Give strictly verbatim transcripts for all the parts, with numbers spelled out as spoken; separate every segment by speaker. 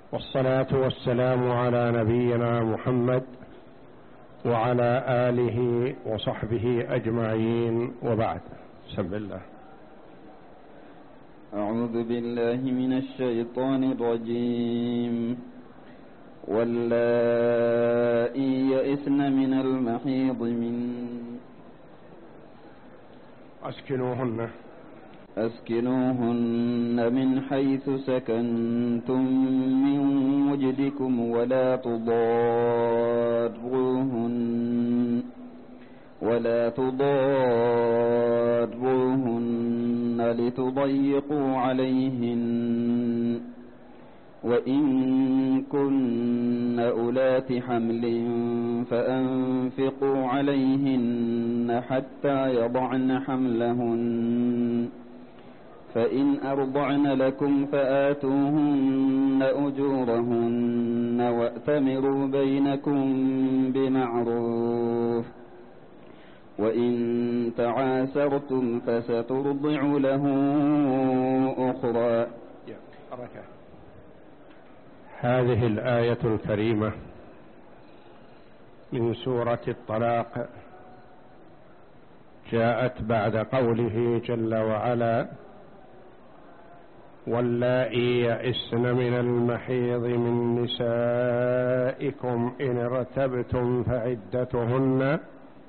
Speaker 1: والصلاة والسلام على نبينا محمد وعلى آله وصحبه أجمعين، وبعد. بسم الله.
Speaker 2: أعوذ بالله من الشيطان الرجيم. واللائي يئسن من المحيض من
Speaker 1: أسكنوهن
Speaker 2: أسكنوهن من حيث سكنتم من وجدكم ولا تضاروهن ولا تضاروهن لتضيقوا عليهن، وإن كن أولات حمل فأنفقوا عليهن حتى يضعن حملهن، فإن أرضعن لكم فآتوهن أجورهن وأتمروا بينكم بمعروف، وإن تعاسرتم فسترضع له أخرى.
Speaker 1: هذه الآية الكريمة من سورة الطلاق جاءت بعد قوله جل وعلا: واللائي يئسن من المحيض من نسائكم إن ارتبتم فعدتهن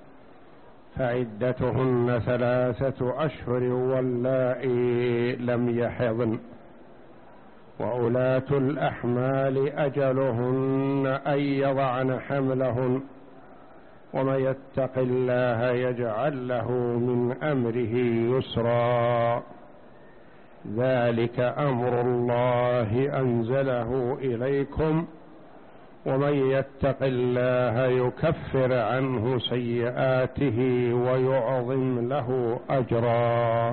Speaker 1: فعدتهن ثلاثة أشهر واللائي لم يحضن وأولاة الأحمال أجلهن أن يضعن حملهن ومن يتق الله يجعل له من أمره يسرا ذلك أمر الله أنزله إليكم ومن يتق الله يكفر عنه سيئاته ويعظم له أجرا.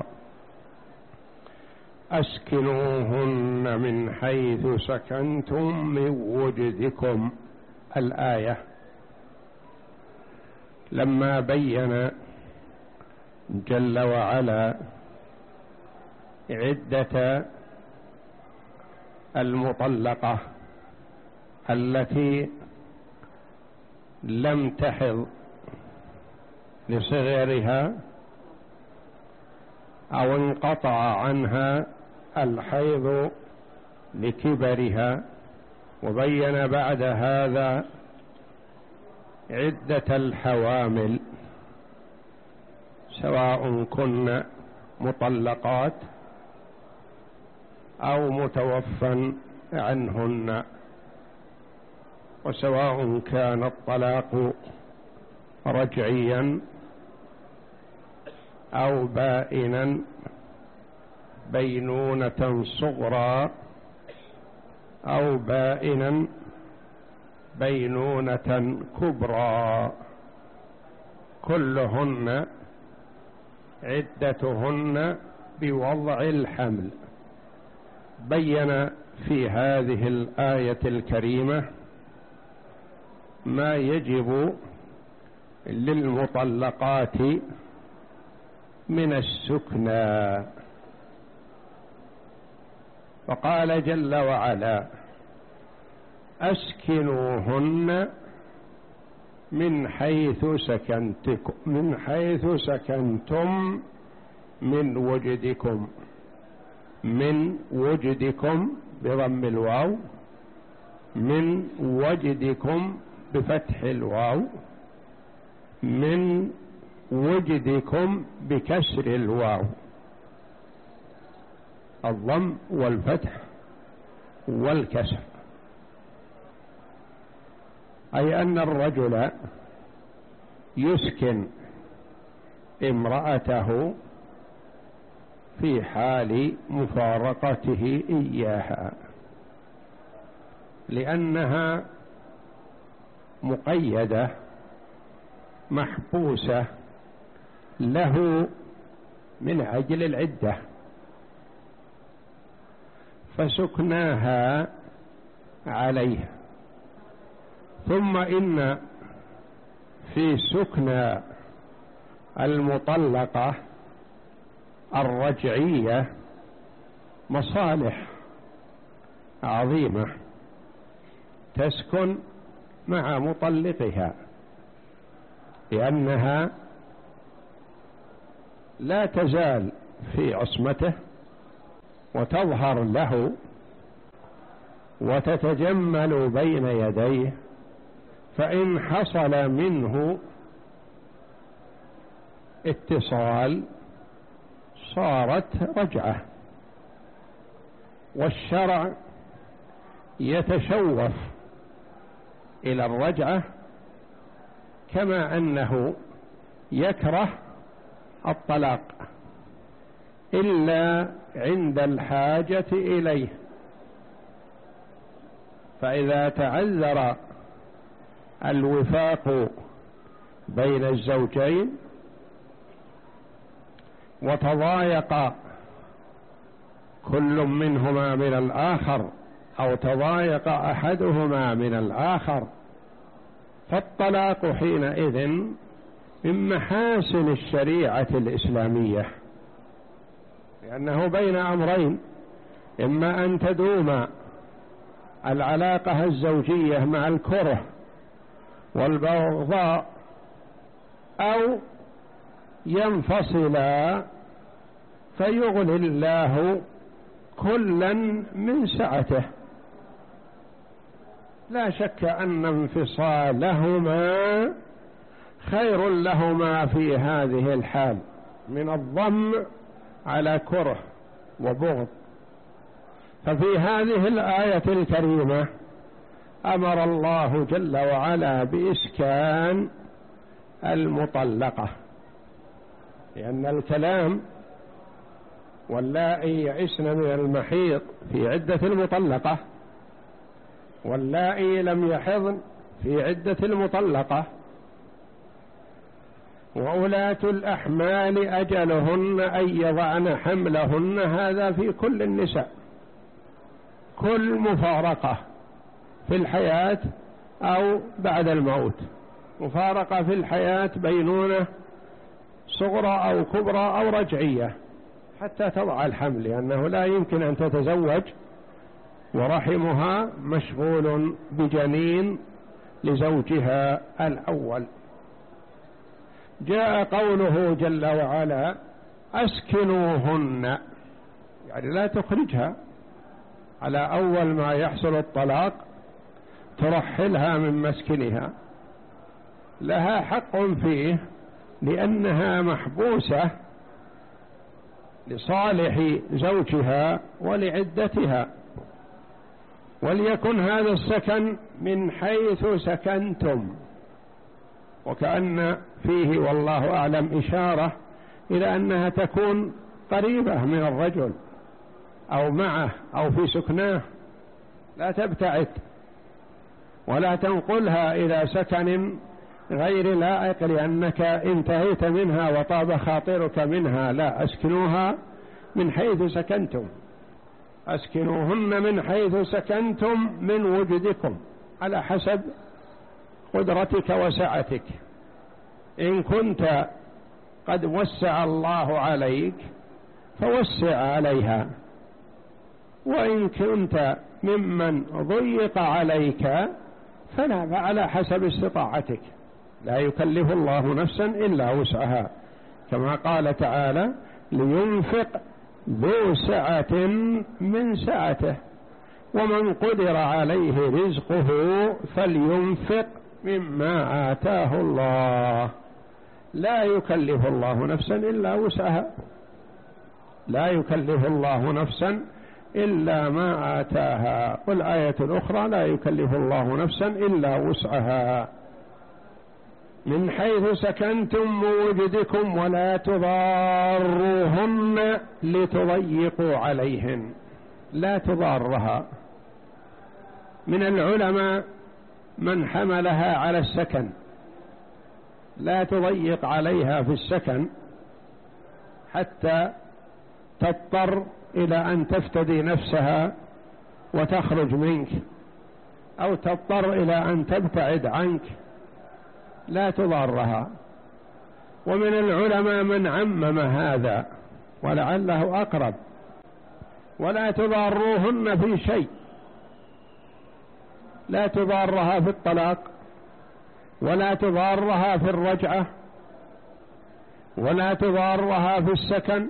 Speaker 1: أسكنوهن من حيث سكنتم من وجدكم. الآية لما بين جل وعلا عدة المطلقة التي لم تحض لصغرها أو انقطع عنها الحيض لكبرها، وبين بعد هذا عدة الحوامل سواء كن مطلقات أو متوفى عنهن، وسواء كان الطلاق رجعيا أو بائنا بينونة صغرى أو بائنا بينونة كبرى، كلهن عدتهن بوضع الحمل. بين في هذه الآية الكريمة ما يجب للمطلقات من السكنى، وقال جل وعلا: أسكنوهن من حيث سكنتكم من حيث سكنتم من وجدكم. من وجدكم بضم الواو، من وجدكم بفتح الواو، من وجدكم بكسر الواو، الضم والفتح والكسر، أي أن الرجل يسكن امرأته في حال مفارقته إياها، لأنها مقيدة محبوسة له من أجل العدة، فسكناها عليه. ثم إن في سكنى المطلقة الرجعية مصالح عظيمة تسكن مع مطلقها، لأنها لا تزال في عصمته وتظهر له وتتجمل بين يديه، فإن حصل منه اتصال صارت رجعة. والشرع يتشوف إلى الرجعة كما أنه يكره الطلاق إلا عند الحاجة إليه، فإذا تعذر الوفاق بين الزوجين وتضايق كل منهما من الآخر أو تضايق أحدهما من الآخر، فالطلاق حينئذ من محاسن الشريعة الإسلامية، لأنه بين أمرين: إما أن تدوم العلاقة الزوجية مع الكره والبغضاء، أو ينفصلا فيغني الله كلا من سعته. لا شك أن انفصالهما خير لهما في هذه الحال من الضم على كره وبغض. ففي هذه الآية الكريمة أمر الله جل وعلا بإسكان المطلقة، لأن الكلام واللائي يئسن من المحيض في عدة المطلقة، واللائي لم يحضن في عدة المطلقة، وأولاة الأحمال أجلهن أن يضعن حملهن، هذا في كل النساء. كل مفارقة في الحياة أو بعد الموت، مفارقة في الحياة بينونة صغرى أو كبرى أو رجعية حتى تضع الحمل، لأنه لا يمكن أن تتزوج ورحمها مشغول بجنين لزوجها الأول. جاء قوله جل وعلا: أسكنوهن، يعني لا تخرجها على أول ما يحصل الطلاق ترحلها من مسكنها، لها حق فيه لأنها محبوسة لصالح زوجها ولعدتها. وليكن هذا السكن من حيث سكنتم، وكأن فيه والله أعلم إشارة إلى أنها تكون قريبة من الرجل أو معه أو في سكناه، لا تبتعد ولا تنقلها إلى سكن غير لائق لأنك انتهيت منها وطاب خاطرك منها. لا، أسكنوها من حيث سكنتم، أسكنوهن من حيث سكنتم من وجدكم على حسب قدرتك وسعتك. إن كنت قد وسع الله عليك فوسع عليها، وإن كنت ممن ضيق عليك فلا، فعلى حسب استطاعتك، لا يكلف الله نفسا إلا وسعها، كما قال تعالى: لينفق ذو سعة من سعته ومن قدر عليه رزقه فلينفق مما آتاه الله. لا يكلف الله نفسا إلا وسعها، لا يكلف الله نفسا إلا ما آتاها. والآية الأخرى: لا يكلف الله نفسا إلا وسعها. من حيث سكنتم من وجدكم ولا تضاروهن لتضيقوا عليهن، لا تضارها. من العلماء من حملها على السكن، لا تضيق عليها في السكن حتى تضطر إلى أن تفتدي نفسها وتخرج منك، أو تضطر إلى أن تبتعد عنك، لا تضارها. ومن العلماء من عمم هذا ولعله أقرب: ولا تضاروهن في شيء، لا تضارها في الطلاق، ولا تضارها في الرجعة، ولا تضارها في السكن،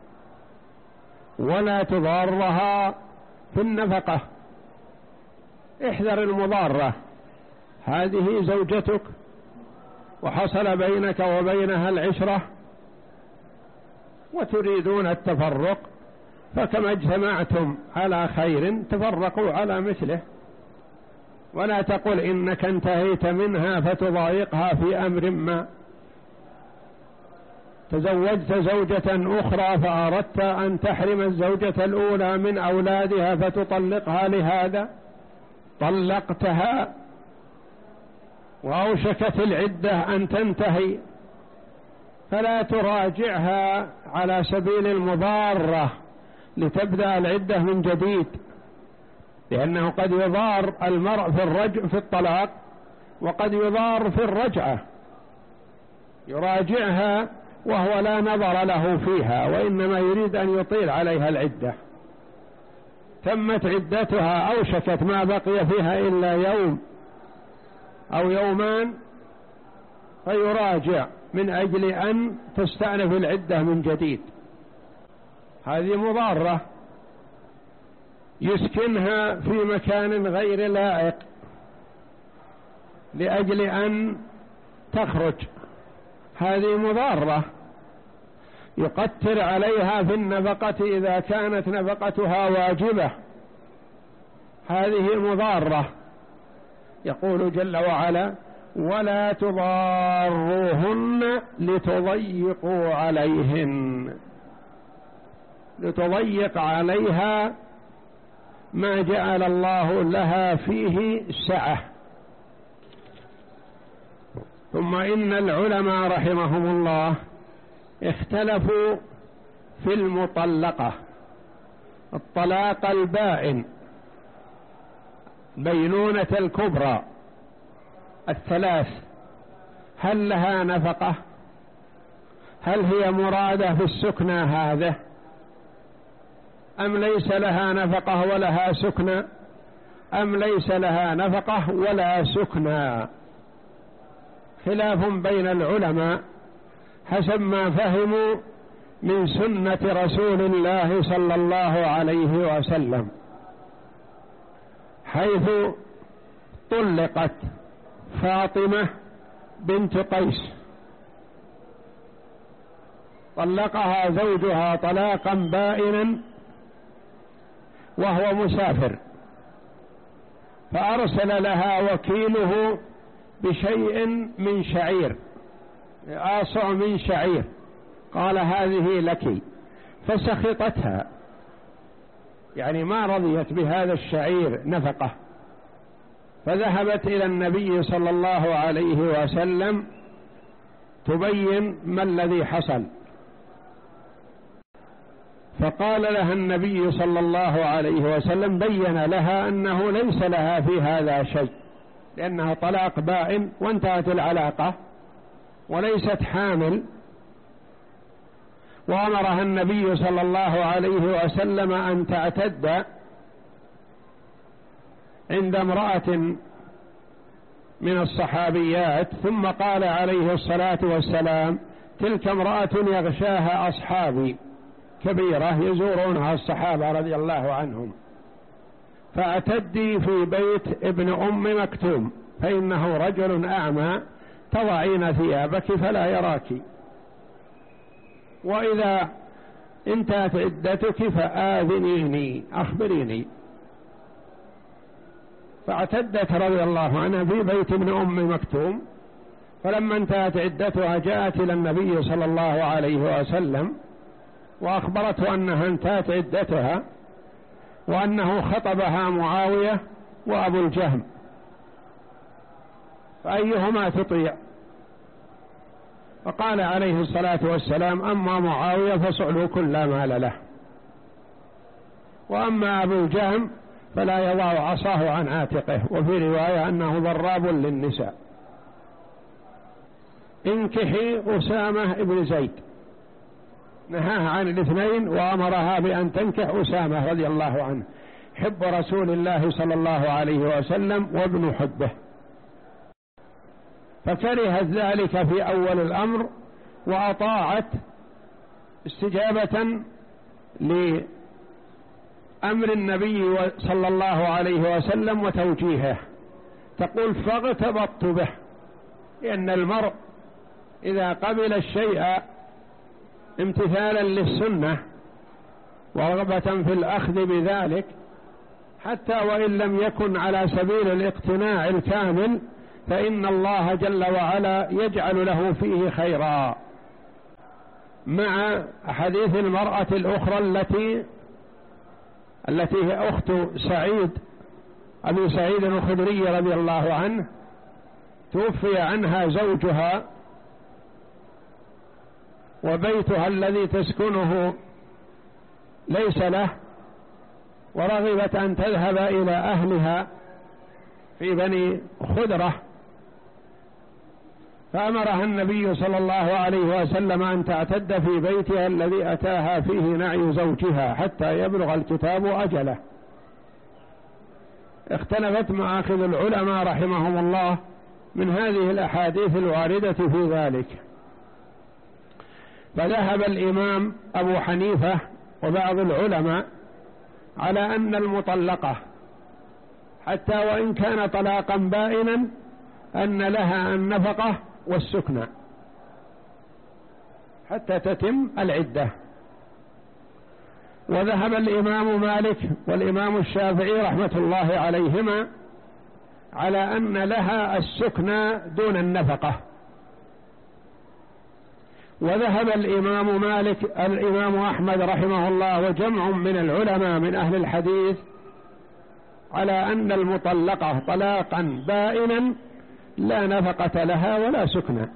Speaker 1: ولا تضارها في النفقة. احذر المضارة. هذه زوجتك وحصل بينك وبينها العشرة وتريدون التفرق، فكما اجتمعتم على خير تفرقوا على مثله. ولا تقل إنك انتهيت منها فتضايقها في أمر ما. تزوجت زوجة أخرى فأردت أن تحرم الزوجة الأولى من أولادها فتطلقها لهذا، طلقتها وأوشكت العدة أن تنتهي، فلا تراجعها على سبيل المضارة لتبدأ العدة من جديد، لأنه قد يضار المرء في الرجع في الطلاق، وقد يضار في الرجعة. يراجعها وهو لا نظر له فيها، وإنما يريد أن يطيل عليها العدة. تمت عدتها، أوشكت ما بقي فيها إلا يوم أو يومان، فيراجع من أجل أن تستأنف العدة من جديد. هذه مضارة. يسكنها في مكان غير لائق لأجل أن تخرج، هذه مضارة. يقتر عليها في النفقة إذا كانت نفقتها واجبة، هذه مضارة. يقول جل وعلا: ولا تضاروهن لتضيقوا عليهن، لتضيق عليها ما جعل الله لها فيه سعة. ثم إن العلماء رحمهم الله اختلفوا في المطلقة، الطلاق البائن، بينونة الكبرى الثلاث، هل لها نفقة؟ هل هي مرادة في السكنى هذا، أم ليس لها نفقة ولها سكنى، أم ليس لها نفقة ولا سكنى؟ خلاف بين العلماء حسب ما فهموا من سنة رسول الله صلى الله عليه وسلم، حيث طلقت فاطمة بنت قيس، طلقها زوجها طلاقا بائنا وهو مسافر، فأرسل لها وكيله بشيء من شعير، آصع من شعير، قال: هذه لك، فسخطتها، يعني ما رضيت بهذا الشعير نفقة، فذهبت إلى النبي صلى الله عليه وسلم تبين ما الذي حصل، فقال لها النبي صلى الله عليه وسلم، بين لها أنه ليس لها في هذا شيء، لأنها طلاق بائن وانتهت العلاقة وليست حامل، وأمرها النبي صلى الله عليه وسلم أن تعتد عند امرأة من الصحابيات، ثم قال عليه الصلاة والسلام: تلك امرأة يغشاها أصحابي، كبيرة يزورونها الصحابة رضي الله عنهم، فاعتدي في بيت ابن أم مكتوم، فإنه رجل أعمى، تضعين ثيابك فلا يراك، وإذا انتهت عدتك فآذنيني، أخبريني. فاعتدت رضي الله عنها في بيت ابن أم مكتوم، فلما انتهت عدتها جاءت إلى النبي صلى الله عليه وسلم وأخبرته أنها انتهت عدتها، وأنه خطبها معاوية وأبو الجهم، فأيهما تطيع؟ فقال عليه الصلاة والسلام: أما معاوية فصعلوا كل مال له، وأما أبو الجهم فلا يضع عصاه عن عاتقه، وفي رواية أنه ضراب للنساء. انكحي أسامة ابن زيد، نهاها عن الاثنين وأمرها بأن تنكح أسامة رضي الله عنه، حب رسول الله صلى الله عليه وسلم وابن حبه، فكرهت ذلك في أول الأمر وأطاعت استجابة لأمر النبي صلى الله عليه وسلم وتوجيهه. تقول فاغتبطت به، لأن المرء إذا قبل الشيء امتثالا للسنة ورغبة في الأخذ بذلك حتى وإن لم يكن على سبيل الاقتناع الكامل، فإن الله جل وعلا يجعل له فيه خيرا. مع حديث المرأة الأخرى التي التي هي أخت سعيد أبي سعيد الخدري رضي الله عنه، توفي عنها زوجها وبيتها الذي تسكنه ليس له، ورغبت أن تذهب إلى أهلها في بني خدرة، فأمرها النبي صلى الله عليه وسلم أن تعتد في بيتها الذي أتاها فيه نعي زوجها حتى يبلغ الكتاب أجله. اختلفت مآخذ العلماء رحمهم الله من هذه الأحاديث الواردة في ذلك، فذهب الإمام أبو حنيفة وبعض العلماء على أن المطلقة حتى وإن كان طلاقا بائنا أن لها النفقة والسكنى حتى تتم العدة. وذهب الإمام مالك والإمام الشافعي رحمة الله عليهما على أن لها السكنى دون النفقة. وذهب الإمام مالك الإمام أحمد رحمه الله وجمع من العلماء من أهل الحديث على أن المطلقة طلاقا بائنا لا نفقة لها ولا سكنى.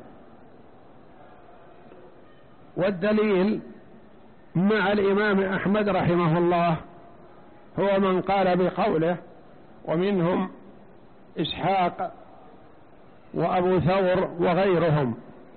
Speaker 1: والدليل مع الإمام أحمد رحمه الله هو من قال بقوله، ومنهم إسحاق وأبو ثور وغيرهم،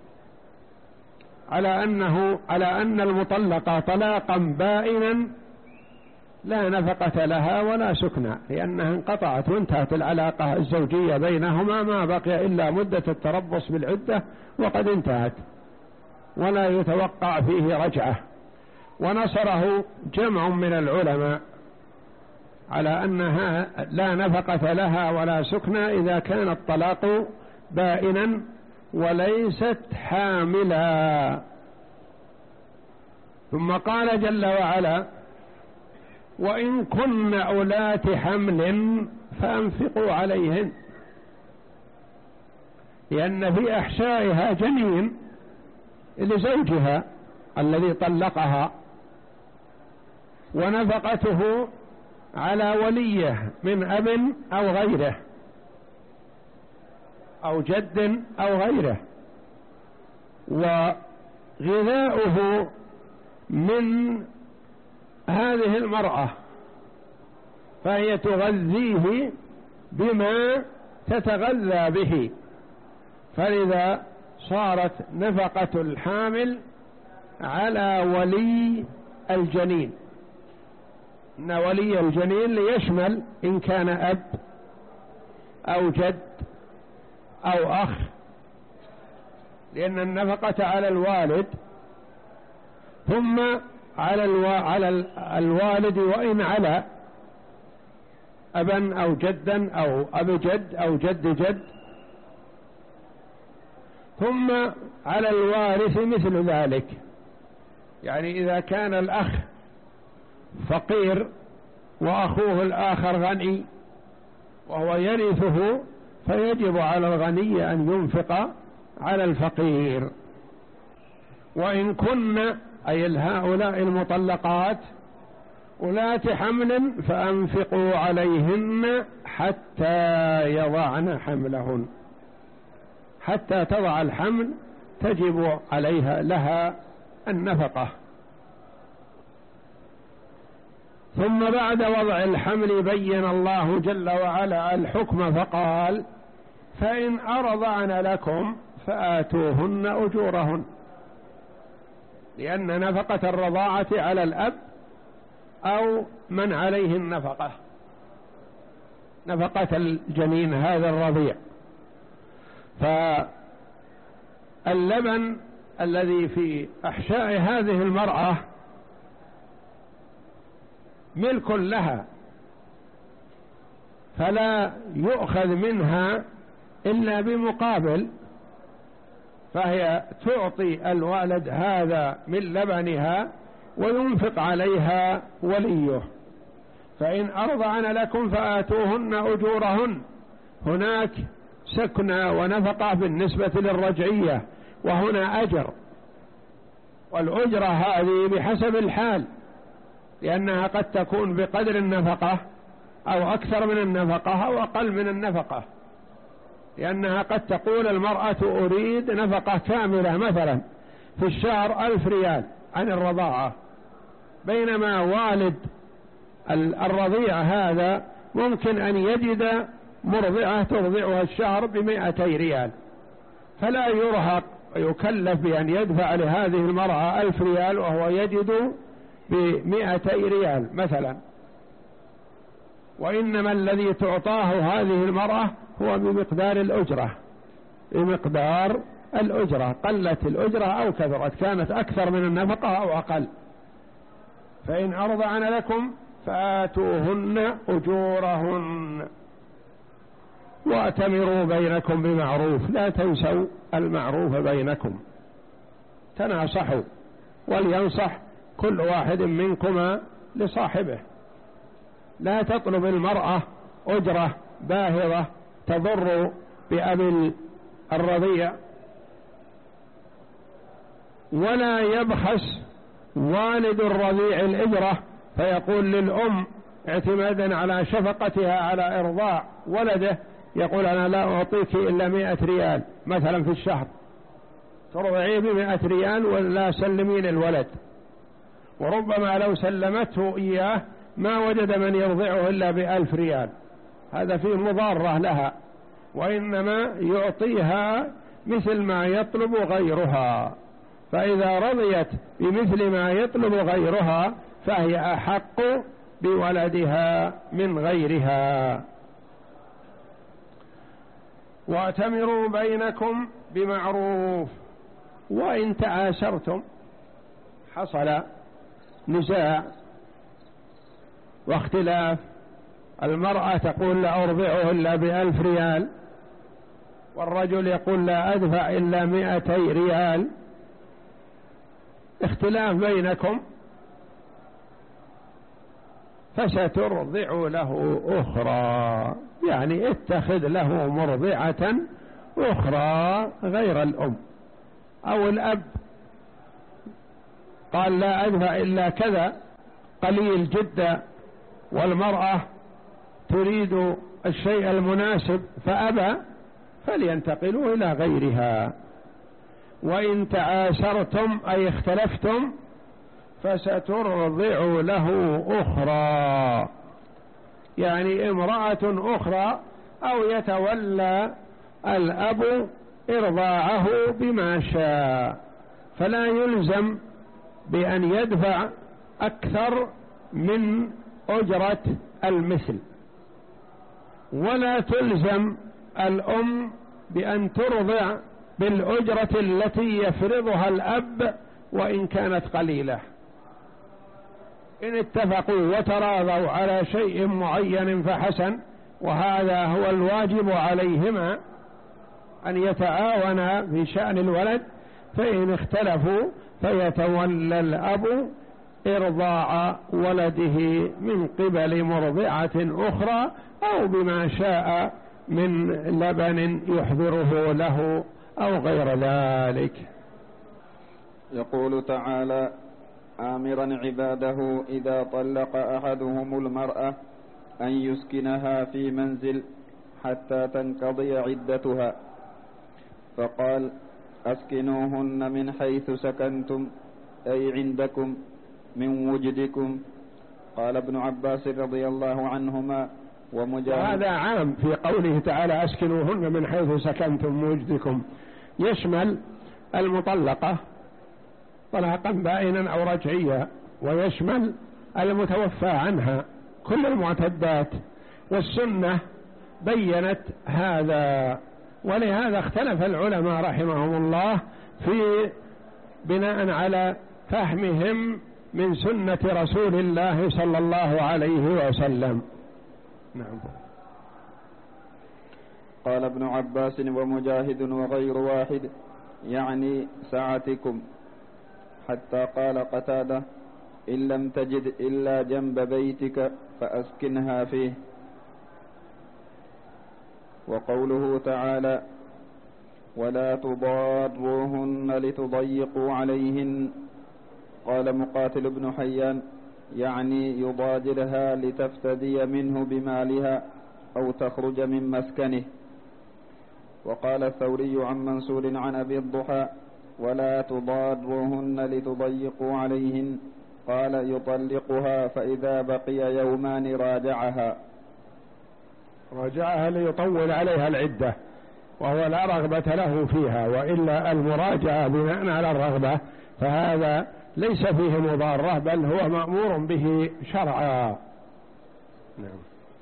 Speaker 1: على أنه على أن المطلقة طلاقا بائنا لا نفقة لها ولا سكنى، لأنها انقطعت وانتهت العلاقة الزوجية بينهما، ما بقي إلا مدة التربص بالعدة وقد انتهت ولا يتوقع فيه رجعة. ونصره جمع من العلماء على أنها لا نفقة لها ولا سكنى إذا كان الطلاق بائنا وليست حاملا. ثم قال جل وعلا: وإن كن أولات حمل فأنفقوا عليهن، لأن في أحشائها جنين لزوجها الذي طلقها، ونفقته على وليه من أب أو غيره أو جد أو غيره، وغذاؤه من هذه المرأة، فهي تغذيه بما تتغذى به، فلذا صارت نفقة الحامل على ولي الجنين، إن ولي الجنين ليشمل إن كان أب أو جد أو أخ، لأن النفقة على الوالد ثم على الو... على الوالد وإن على أبا أو جدا أو أب جد أو جد جد، ثم على الوارث مثل ذلك. يعني إذا كان الأخ فقير وأخوه الآخر غني وهو يرثه، فيجب على الغني أن ينفق على الفقير. وإن كن أي هؤلاء المطلقات أولات حمل فأنفقوا عليهن حتى يضعن حملهن، حتى تضع الحمل تجب عليها لها النفقة. ثم بعد وضع الحمل بين الله جل وعلا الحكم فقال: فإن أرضعن لكم فآتوهن أجورهن، لأن نفقة الرضاعة على الأب أو من عليه النفقة، نفقة الجنين هذا الرضيع. فاللبن الذي في أحشاء هذه المرأة ملك لها، فلا يؤخذ منها إلا بمقابل، فهي تعطي الولد هذا من لبنها وينفق عليها وليه. فإن أرضعن لكم فآتوهن أجورهن، هناك سكنى ونفقة بالنسبة للرجعية، وهنا أجر، والأجرة هذه بحسب الحال، لأنها قد تكون بقدر النفقة أو أكثر من النفقة أو أقل من النفقة، لأنها قد تقول المرأة أريد نفقة كاملة مثلا في الشهر ألف ريال عن الرضاعة، بينما والد الرضيع هذا ممكن أن يجد مرضعة ترضعها الشهر بمائتي ريال، فلا يرهق ويكلف بأن يدفع لهذه المرأة ألف ريال وهو يجد بمائتي ريال مثلا، وإنما الذي تعطاه هذه المرأة هو بمقدار الأجرة، بمقدار الأجرة، قلت الأجرة أو كثرت، كانت أكثر من النفقة أو أقل. فإن أرضعن لكم فآتوهن أجورهن وأتمروا بينكم بمعروف، لا تنسوا المعروف بينكم، تناصحوا، ولينصح كل واحد منكما لصاحبه. لا تطلب المرأة أجرة باهظة تضر بأبي الرضيع، ولا يبخس والد الرضيع الأجرة فيقول للأم اعتمادا على شفقتها على إرضاع ولده، يقول أنا لا أعطيك إلا مئة ريال مثلا في الشهر، ترضعيه بمئة ريال ولا سلمين الولد، وربما لو سلمته إياه ما وجد من يرضعه إلا بألف ريال، هذا فيه مضارة لها، وإنما يعطيها مثل ما يطلب غيرها، فإذا رضيت بمثل ما يطلب غيرها فهي أحق بولدها من غيرها. وأتمروا بينكم بمعروف. وإن تعاسرتم، حصل نزاع واختلاف، المرأة تقول لا أرضعه إلا بألف ريال، والرجل يقول لا أدفع إلا مئتي ريال، اختلاف بينكم، فسترضع له أخرى، يعني اتخذ له مرضعة أخرى غير الأم. أو الأب قال لا أدفع إلا كذا قليل جدا، والمرأة تريد الشيء المناسب فأبى، فلينتقلوا إلى غيرها. وإن تعاسرتم أي اختلفتم فسترضع له أخرى، يعني امرأة أخرى، أو يتولى الأب إرضاعه بما شاء، فلا يلزم بأن يدفع أكثر من أجرة المثل، ولا تلزم الأم بأن ترضع بالأجرة التي يفرضها الأب وإن كانت قليلة. إن اتفقوا وتراضوا على شيء معين فحسن، وهذا هو الواجب عليهما أن يتعاونا في شأن الولد. فإن اختلفوا فيتولى الأب إرضاع ولده من قبل مرضعة أخرى أو بما شاء من لبن يحضره له أو غير ذلك.
Speaker 2: يقول تعالى آمرا عباده إذا طلق أحدهم المرأة أن يسكنها في منزل حتى تنقضي عدتها، فقال أسكنوهن من حيث سكنتم أي عندكم من وجدكم. قال ابن عباس رضي الله عنهما ومجاهد.
Speaker 1: هذا عام في قوله تعالى أسكنوهن من حيث سكنتم من وجدكم، يشمل المطلقة طلاقا بائنا أو رجعيا، ويشمل المتوفى عنها، كل المعتدات والسنة بينت هذا، ولهذا اختلف العلماء رحمهم الله في بناء على فهمهم من سنة رسول الله صلى الله عليه وسلم. نعم.
Speaker 2: قال ابن عباس ومجاهد وغير واحد يعني سعتكم، حتى قال قتادة إن لم تجد إلا جنب بيتك فأسكنها فيه. وقوله تعالى ولا تضاروهن لتضيقوا عليهن، قال مقاتل بن حيان يعني يضاجرها لتفتدي منه بمالها أو تخرج من مسكنه. وقال الثوري عن منصور عن أبي الضحى ولا تضاروهن لتضيقوا عليهن، قال يطلقها فإذا بقي يومان راجعها.
Speaker 1: راجعها ليطول عليها العدة، وهو لا رغبة له فيها، وإلا المراجعة بناء على الرغبة فهذا ليس فيه مضارة، بل هو مأمور به شرعا. نعم.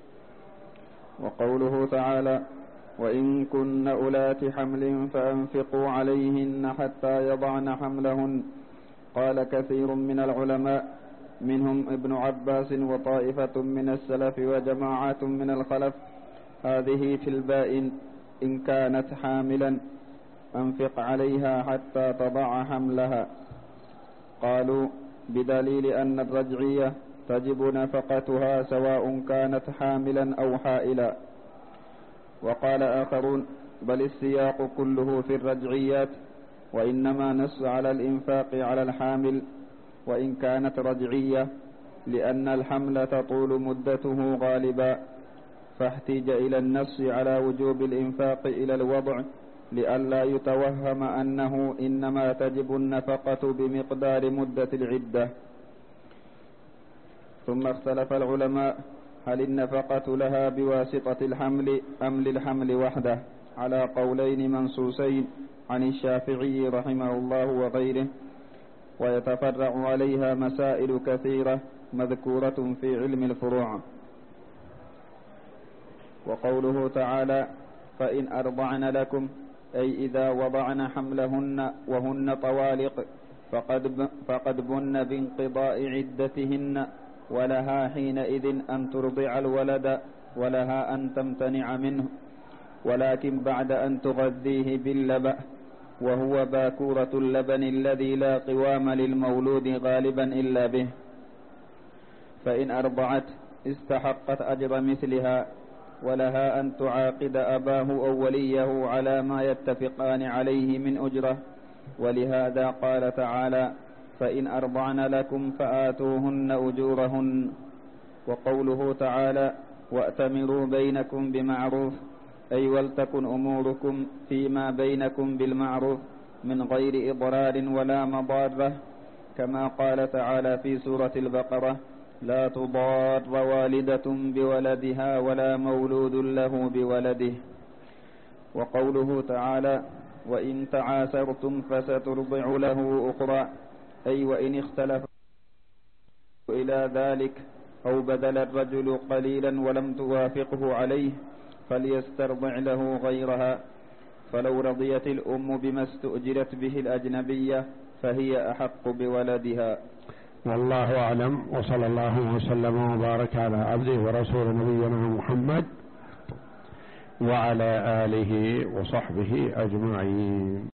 Speaker 2: وقوله تعالى وإن كن أولات حمل فأنفقوا عليهن حتى يضعن حملهن، قال كثير من العلماء منهم ابن عباس وطائفة من السلف وجماعة من الخلف هذه في البائن إن كانت حاملا أنفق عليها حتى تضع حملها، قالوا بدليل أن الرجعية تجب نفقتها سواء كانت حاملا أو حائلا. وقال آخرون بل السياق كله في الرجعيات، وإنما نص على الإنفاق على الحامل وإن كانت رجعية، لأن الحمل تطول مدته غالبا، فاحتج إلى النص على وجوب الإنفاق إلى الوضع لئلا يتوهم أنه إنما تجب النفقة بمقدار مدة العدة. ثم اختلف العلماء هل النفقة لها بواسطة الحمل أم للحمل وحده، على قولين منصوصين عن الشافعي رحمه الله وغيره، ويتفرع عليها مسائل كثيرة مذكورة في علم الفروع. وقوله تعالى فإن أرضعن لكم أي إذا وضعن حملهن وهن طوالق فقد, فقد بن بانقضاء عدتهن، ولها حينئذ أن ترضع الولد ولها أن تمتنع منه، ولكن بعد أن تغذيه باللبن، وهو باكورة اللبن الذي لا قوام للمولود غالبا إلا به. فإن أرضعت استحقت أجر مثلها، ولها أن تعاقد أباه أو وليه على ما يتفقان عليه من أجرة، ولهذا قال تعالى فإن أرضعن لكم فآتوهن أجورهن. وقوله تعالى وأتمروا بينكم بمعروف أي ولتكن أموركم فيما بينكم بالمعروف من غير إضرار ولا مضارة، كما قال تعالى في سورة البقرة لا تضار والدة بولدها ولا مولود له بولده. وقوله تعالى وإن تعاسرتم فسترضع له أخرى أي وإن اختلف إلى ذلك أو بدل الرجل قليلا ولم توافقه عليه فليسترضع له غيرها، فلو رضيت الأم بما استؤجرت به الأجنبية فهي أحق بولدها.
Speaker 1: والله أعلم، وصلى الله وسلم وبارك على عبده ورسول نبينا محمد وعلى آله وصحبه أجمعين.